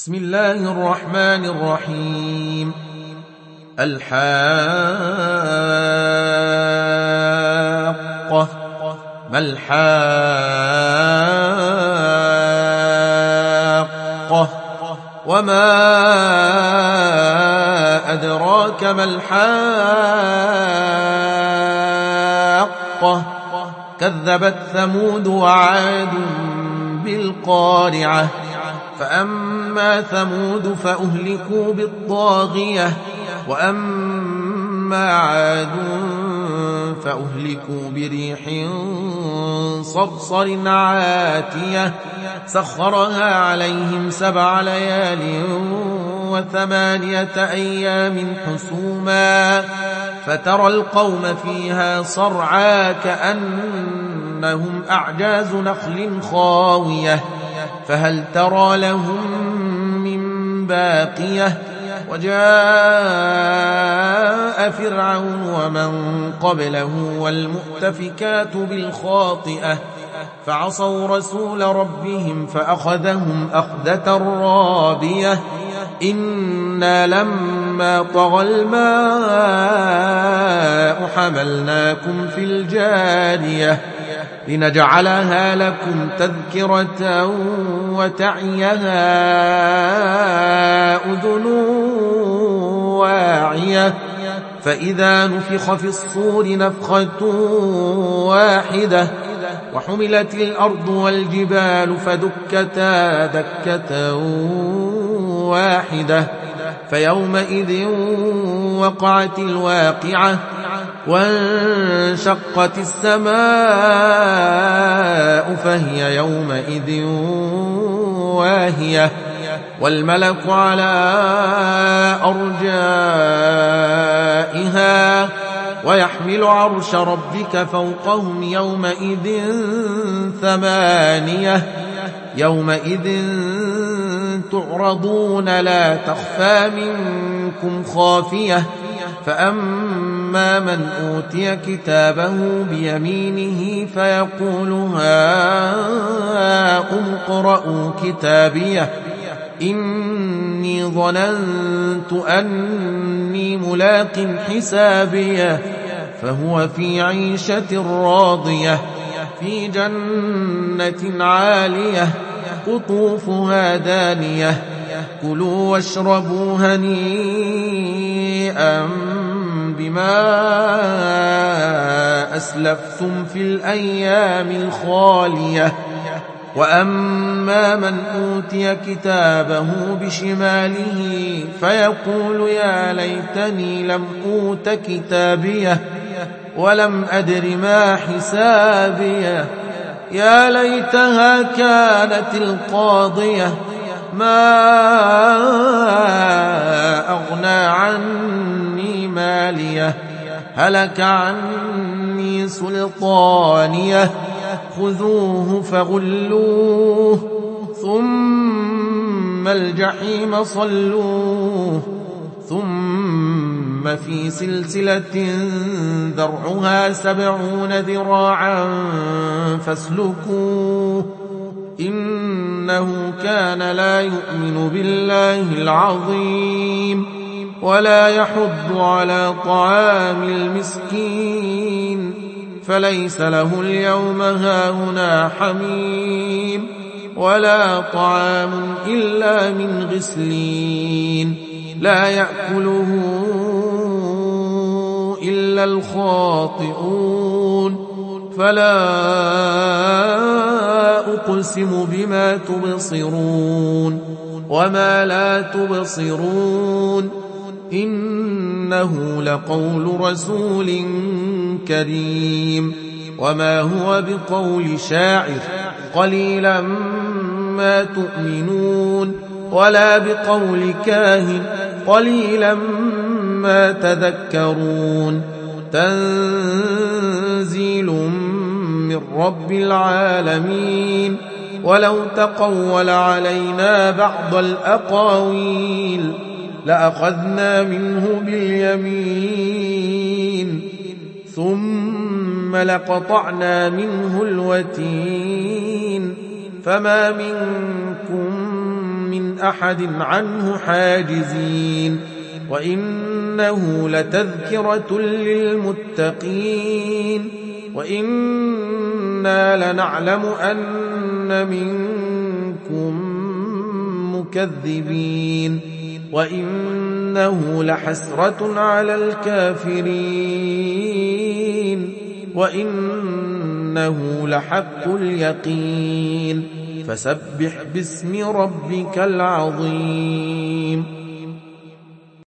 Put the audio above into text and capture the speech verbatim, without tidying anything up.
بسم الله الرحمن الرحيم. الحاقة ما الحاقة وما أدراك ما الحاقة كذبت ثمود وعاد بالقارعة فأما ثمود فأهلكوا بالطاغية وأما عاد فأهلكوا بريح صرصر عاتية سخرها عليهم سبع ليال وثمانية أيام حسوما فترى القوم فيها صرعا كأنهم أعجاز نخل خاوية فهل ترى لهم من باقية وجاء فرعون ومن قبله والمؤتفكات بالخاطئة فعصوا رسول ربهم فأخذهم أخذة رابية إنا لما طغى الماء حملناكم في الجارية لنجعلها لكم تذكرة وتعيها أذن واعية فإذا نفخ في الصور نفخة واحدة وحملت الأرض والجبال فدكتا دكة واحدة فيومئذ وقعت الواقعة وانشقت السماء فهي يومئذ واهية والملك على أرجائها ويحمل عرش ربك فوقهم يومئذ ثمانية يومئذ تعرضون لا تخفى منكم خافية فأما من أوتي كتابه بيمينه فيقول هاؤم اقرءوا كتابيه إني ظننت أني ملاق حسابيه فهو في عيشة راضية في جنة عالية قطوفها دانية كلوا واشربوا هنيئا بما أسلفتم في الأيام الخالية وأما من أوتي كتابه بشماله فيقول يا ليتني لم أوت كتابيه ولم أدر ما حسابيه يا ليتها كانت القاضية ما أغنى عني ماليه هلك عني سلطانيه خذوه فغلوه ثم الجحيم صلوه ثم في سلسلة ذرعها سبعون ذراعا فاسلكوه إنه كان لا يؤمن بالله العظيم ولا يحض على طعام المسكين فليس له اليوم هاهنا حميم ولا طعام إلا من غسلين لا يأكله إلا الخاطئون فلا أقسم بما تبصرون وما لا تبصرون إنه لقول رسول كريم وما هو بقول شاعر قليلا ما تؤمنون ولا بقول كاهن قليلا ما تذكرون تنزيل من رب العالمين ولو تقول علينا بعض الأقاويل لأخذنا منه باليمين ثم لقطعنا منه الوتين فما منكم من من أحد عنه حاجزين وإنه لتذكرة للمتقين وإنا لنعلم أن منكم مكذبين وإنه لحسرة على الكافرين وإنه لحق اليقين فسبح باسم ربك العظيم